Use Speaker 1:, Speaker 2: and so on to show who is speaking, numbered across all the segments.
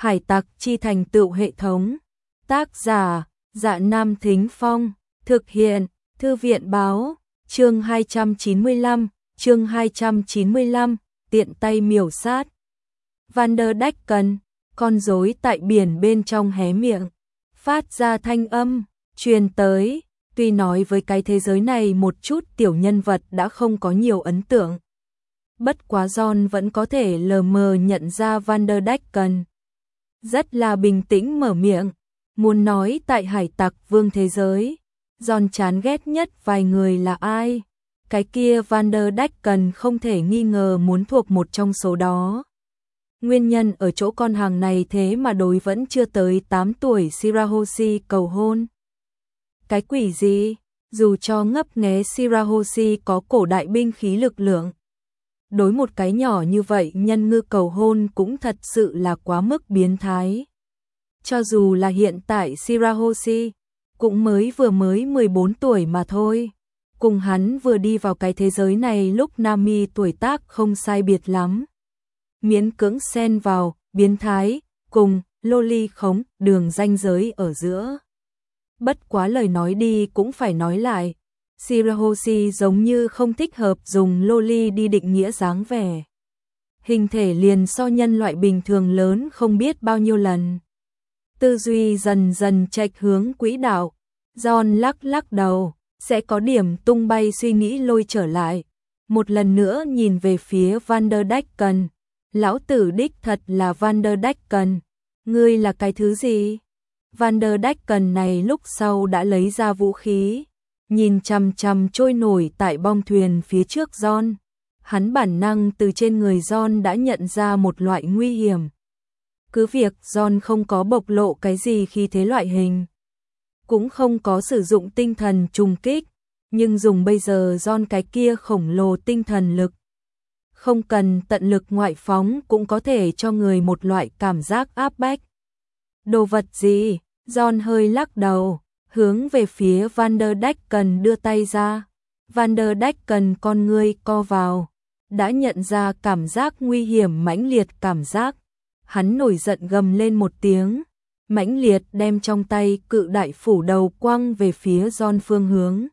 Speaker 1: Hải tặc chi thành tựu hệ thống. Tác giả: Dạ Nam Thính Phong. Thực hiện: Thư viện báo. Chương 295, tiện tay miểu sát. Vanderdecken, con rối tại biển bên trong hé miệng, phát ra thanh âm, truyền tới. Tuy nói với cái thế giới này một chút tiểu nhân vật đã không có nhiều ấn tượng. Bất quá John vẫn có thể lờ mờ nhận ra Vanderdecken. Rất là bình tĩnh mở miệng, muốn nói tại hải tặc vương thế giới, John chán ghét nhất vài người là ai. Cái kia Vanderdecken không thể nghi ngờ muốn thuộc một trong số đó. Nguyên nhân ở chỗ con hàng này thế mà đối vẫn chưa tới 8 tuổi Shirahoshi cầu hôn. Cái quỷ gì, dù cho ngấp nghé Shirahoshi có cổ đại binh khí lực lượng. Đối một cái nhỏ như vậy nhân ngư cầu hôn cũng thật sự là quá mức biến thái. Cho dù là hiện tại Shirahoshi cũng vừa mới 14 tuổi mà thôi. Cùng hắn vừa đi vào cái thế giới này lúc Nami tuổi tác không sai biệt lắm. Miễn cưỡng xen vào, biến thái, cùng, loli khống, đường ranh giới ở giữa. Bất quá lời nói đi cũng phải nói lại. Shirahoshi giống như không thích hợp dùng loli đi định nghĩa dáng vẻ. Hình thể liền so nhân loại bình thường lớn không biết bao nhiêu lần. Tư duy dần dần chệch hướng quỹ đạo. John lắc đầu, sẽ có điểm tung bay suy nghĩ lôi trở lại. Một lần nữa nhìn về phía Vanderdecken. Lão tử đích thật là Vanderdecken. Ngươi là cái thứ gì? Vanderdecken này lúc sau đã lấy ra vũ khí, nhìn chằm chằm trôi nổi tại bong thuyền phía trước John. Hắn bản năng từ trên người John đã nhận ra một loại nguy hiểm. Cứ việc John không có bộc lộ cái gì khi thế loại hình, cũng không có sử dụng tinh thần trùng kích, nhưng dùng bây giờ John cái kia khổng lồ tinh thần lực, không cần tận lực ngoại phóng cũng có thể cho người một loại cảm giác áp bách. Đồ vật gì? John hơi lắc đầu, hướng về phía Vanderdecken đưa tay ra. Vanderdecken con ngươi co vào, đã nhận ra cảm giác nguy hiểm mãnh liệt cảm giác. Hắn nổi giận gầm lên một tiếng, mãnh liệt đem trong tay cự đại phủ đầu quăng về phía John phương hướng.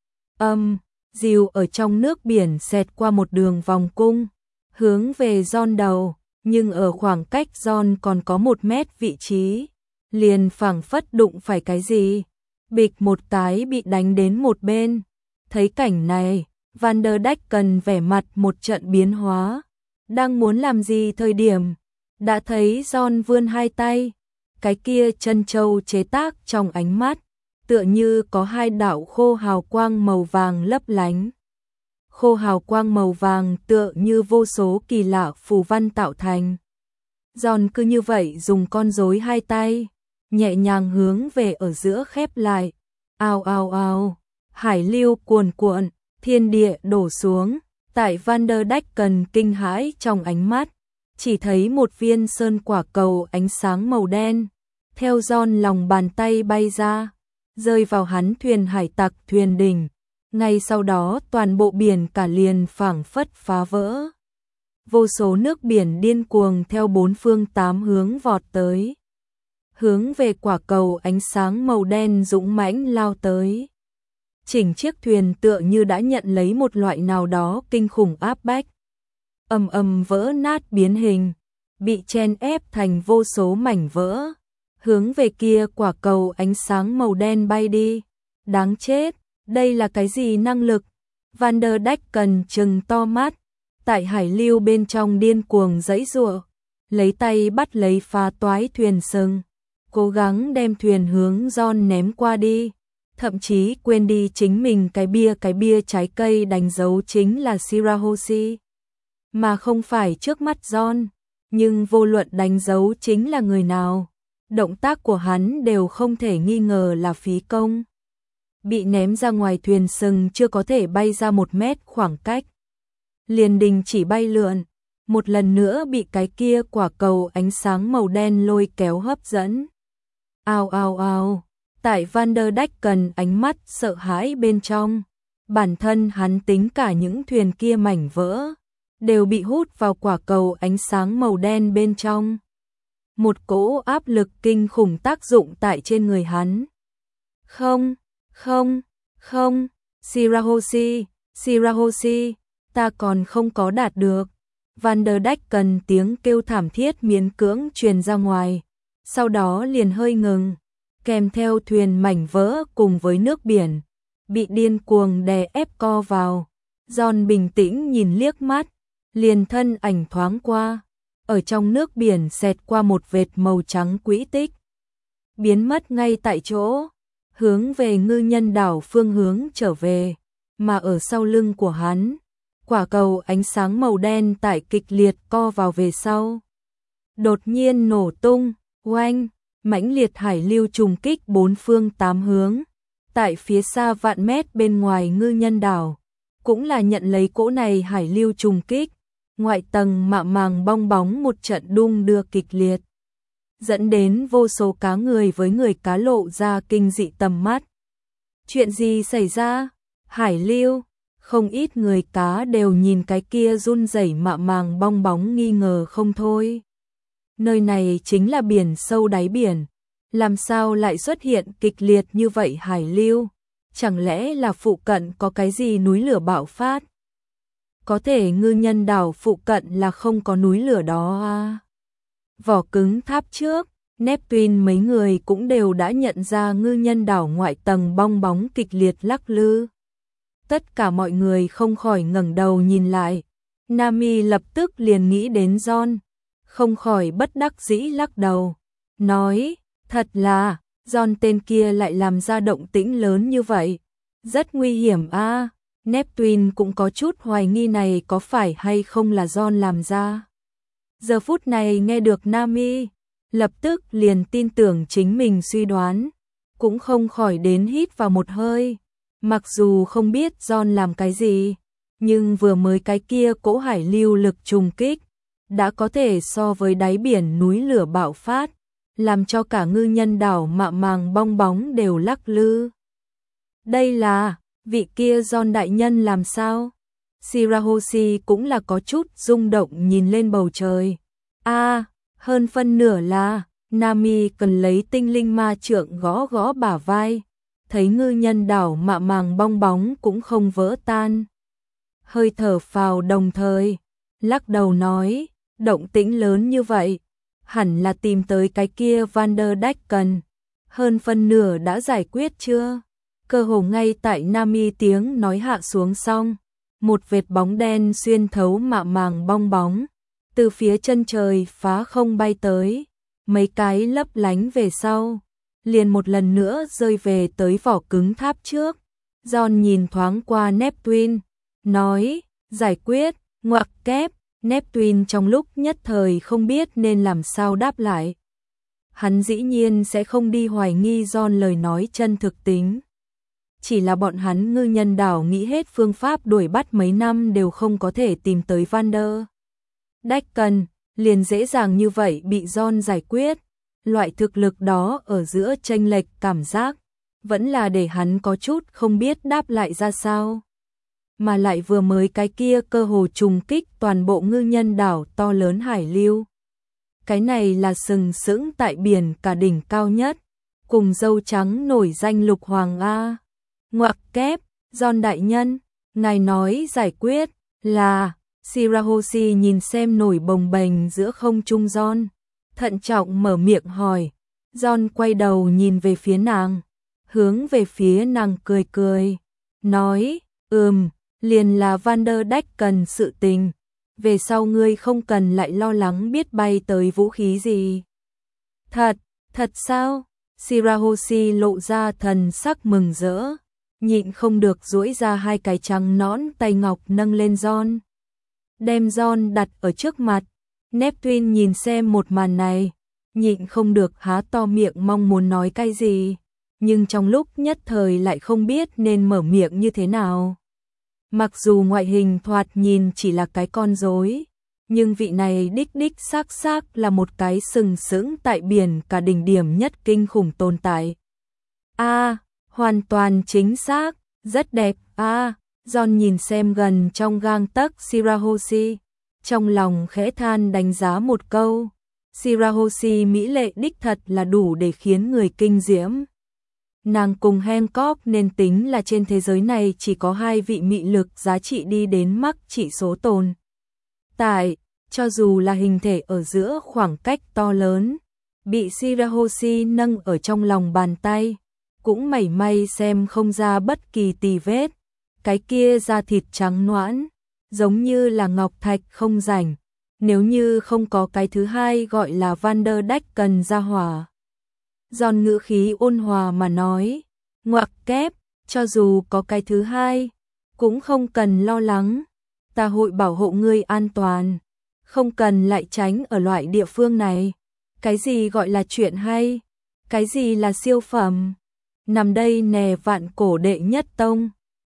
Speaker 1: Dìu ở trong nước biển xẹt qua một đường vòng cung, hướng về John đầu, nhưng ở khoảng cách John còn có 1 mét vị trí, liền phảng phất đụng phải cái gì, bịch một cái bị đánh đến một bên. Thấy cảnh này, Vanderdecken vẻ mặt một trận biến hóa, đang muốn làm gì thời điểm, đã thấy John vươn hai tay, cái kia chân châu chế tác trong ánh mắt, tựa như có 2 đạo khô hào quang màu vàng lấp lánh. Khô hào quang màu vàng tựa như vô số kỳ lạ phù văn tạo thành. John cứ như vậy dùng con rối 2 tay, nhẹ nhàng hướng về ở giữa khép lại. Ao, hải lưu cuồn cuộn, thiên địa đổ xuống. Tại Vanderdecken kinh hãi trong ánh mắt, chỉ thấy một viên sơn quả cầu ánh sáng màu đen, theo John lòng bàn tay bay ra, rơi vào hắn thuyền hải tặc thuyền đỉnh. Ngay sau đó toàn bộ biển cả liền phảng phất phá vỡ. Vô số nước biển điên cuồng theo 4 phương 8 hướng vọt tới, hướng về quả cầu ánh sáng màu đen dũng mãnh lao tới. Chỉnh chiếc thuyền tựa như đã nhận lấy một loại nào đó kinh khủng áp bách. Ầm vỡ nát biến hình, bị chen ép thành vô số mảnh vỡ, hướng về kia quả cầu ánh sáng màu đen bay đi. Đáng chết, đây là cái gì năng lực? Vanderdecken trừng to mắt, tại hải lưu bên trong điên cuồng giãy giụa, lấy tay bắt lấy phá toái thuyền sừng, cố gắng đem thuyền hướng John ném qua đi, thậm chí quên đi chính mình cái bia trái cây đánh dấu chính là Shirahoshi, mà không phải trước mắt John. Nhưng vô luận đánh dấu chính là người nào, động tác của hắn đều không thể nghi ngờ là phí công. Bị ném ra ngoài thuyền sừng chưa có thể bay ra 1 mét khoảng cách, liền đình chỉ bay lượn, một lần nữa bị cái kia quả cầu ánh sáng màu đen lôi kéo hấp dẫn. Ao, tại Vanderdecken ánh mắt sợ hãi bên trong, bản thân hắn tính cả những thuyền kia mảnh vỡ đều bị hút vào quả cầu ánh sáng màu đen bên trong. một cỗ áp lực kinh khủng tác dụng tại trên người hắn. Không, không, không, Shirahoshi, Shirahoshi, ta còn không có đạt được. Vanderdecken tiếng kêu thảm thiết miễn cưỡng truyền ra ngoài, sau đó liền hơi ngừng, kèm theo thuyền mảnh vỡ cùng với nước biển, bị điên cuồng đè ép co vào. John bình tĩnh nhìn liếc mắt, liền thân ảnh thoáng qua, ở trong nước biển xẹt qua một vệt màu trắng quỹ tích, biến mất ngay tại chỗ, hướng về ngư nhân đảo phương hướng trở về, mà ở sau lưng của hắn, quả cầu ánh sáng màu đen tại kịch liệt co vào về sau. Đột nhiên nổ tung, oanh, mãnh liệt hải lưu trùng kích bốn phương tám hướng, tại phía xa vạn mét bên ngoài ngư nhân đảo, cũng là nhận lấy cỗ này hải lưu trùng kích, ngoại tầng mạ màng bong bóng một trận đung đưa kịch liệt, dẫn đến vô số cá người với người cá lộ ra kinh dị tầm mắt. Chuyện gì xảy ra? Hải lưu, không ít người cá đều nhìn cái kia run rẩy mạ màng bong bóng nghi ngờ không thôi. Nơi này chính là biển sâu đáy biển, làm sao lại xuất hiện kịch liệt như vậy hải lưu? Chẳng lẽ là phụ cận có cái gì núi lửa bạo phát? Có thể ngư nhân đảo phụ cận là không có núi lửa đó à? Vỏ cứng tháp trước, Neptune mấy người cũng đều đã nhận ra ngư nhân đảo ngoại tầng bong bóng kịch liệt lắc lư. Tất cả mọi người không khỏi ngẩng đầu nhìn lại. Nami lập tức liền nghĩ đến John, không khỏi bất đắc dĩ lắc đầu, nói, thật là, John tên kia lại làm ra động tĩnh lớn như vậy, rất nguy hiểm a. Neptune cũng có chút hoài nghi này có phải hay không là John làm ra. Giờ phút này nghe được Nami, lập tức liền tin tưởng chính mình suy đoán, cũng không khỏi đến hít vào một hơi. Mặc dù không biết John làm cái gì, nhưng vừa mới cái kia cỗ hải lưu lực trùng kích, đã có thể so với đáy biển núi lửa bạo phát, làm cho cả ngư nhân đảo mạ màng bong bóng đều lắc lư. Đây là, vị kia John đại nhân làm sao? Shirahoshi cũng là có chút rung động nhìn lên bầu trời. Hơn phân nửa là, Nami cần lấy tinh linh ma trượng gõ gõ bả vai, thấy ngư nhân đảo mạ màng bong bóng cũng không vỡ tan. Hơi thở phào đồng thời, lắc đầu nói, động tĩnh lớn như vậy, hẳn là tìm tới cái kia Vanderdecken, hơn phân nửa đã giải quyết chưa? Cơ hồ ngay tại Nami tiếng nói hạ xuống xong, một vệt bóng đen xuyên thấu mạ màng bong bóng, từ phía chân trời phá không bay tới, mấy cái lấp lánh về sau, liền một lần nữa rơi về tới vỏ cứng tháp trước. John nhìn thoáng qua Neptune, nói, giải quyết, ngoặc kép. Neptune trong lúc nhất thời không biết nên làm sao đáp lại. Hắn dĩ nhiên sẽ không đi hoài nghi John lời nói chân thực tính. Chỉ là bọn hắn ngư nhân đảo nghĩ hết phương pháp đuổi bắt mấy năm đều không có thể tìm tới Vanderdecken, liền dễ dàng như vậy bị John giải quyết. Loại thực lực đó ở giữa chênh lệch cảm giác, vẫn là để hắn có chút không biết đáp lại ra sao. Mà lại vừa mới cái kia cơ hồ trùng kích toàn bộ ngư nhân đảo to lớn hải lưu. Cái này là sừng sững tại biển cả đỉnh cao nhất, cùng dâu trắng nổi danh Lục Hoàng A. Ngoặc kép, John đại nhân, ngài nói giải quyết là. Shirahoshi nhìn xem nổi bồng bềnh giữa không trung John, thận trọng mở miệng hỏi. John quay đầu nhìn về phía nàng, hướng về phía nàng cười cười, nói, liền là Vanderdecken sự tình, về sau ngươi không cần lại lo lắng biết bay tới vũ khí gì. Thật sao? Shirahoshi lộ ra thần sắc mừng rỡ, nhịn không được duỗi ra hai cái trắng nõn tay ngọc nâng lên John. Đem John đặt ở trước mặt, Neptune nhìn xem một màn này, nhịn không được há to miệng mong muốn nói cái gì, nhưng trong lúc nhất thời lại không biết nên mở miệng như thế nào. Mặc dù ngoại hình thoạt nhìn chỉ là cái con rối, nhưng vị này đích xác là một cái sừng sững tại biển cả đỉnh điểm nhất kinh khủng tồn tại. Hoàn toàn chính xác, rất đẹp. John nhìn xem gần trong gang tấc Shirahoshi, trong lòng khẽ than đánh giá một câu. Shirahoshi mỹ lệ đích thật là đủ để khiến người kinh diễm. Nàng cùng Hancock nên tính là trên thế giới này chỉ có hai vị mị lực giá trị đi đến mắc chỉ số tồn tại, cho dù là hình thể ở giữa khoảng cách to lớn, bị Shirahoshi nâng ở trong lòng bàn tay, cũng mảy may xem không ra bất kỳ tì vết, cái kia da thịt trắng nõn, giống như là ngọc thạch không rảnh, nếu như không có cái thứ hai gọi là Vanderdecken gia hỏa. Giòn ngữ khí ôn hòa mà nói, ngoặc kép, cho dù có cái thứ hai, cũng không cần lo lắng, ta hội bảo hộ ngươi an toàn, không cần lại tránh ở loại địa phương này. Cái gì gọi là chuyện hay, cái gì là siêu phẩm, nằm đây nè vạn cổ đệ nhất tông.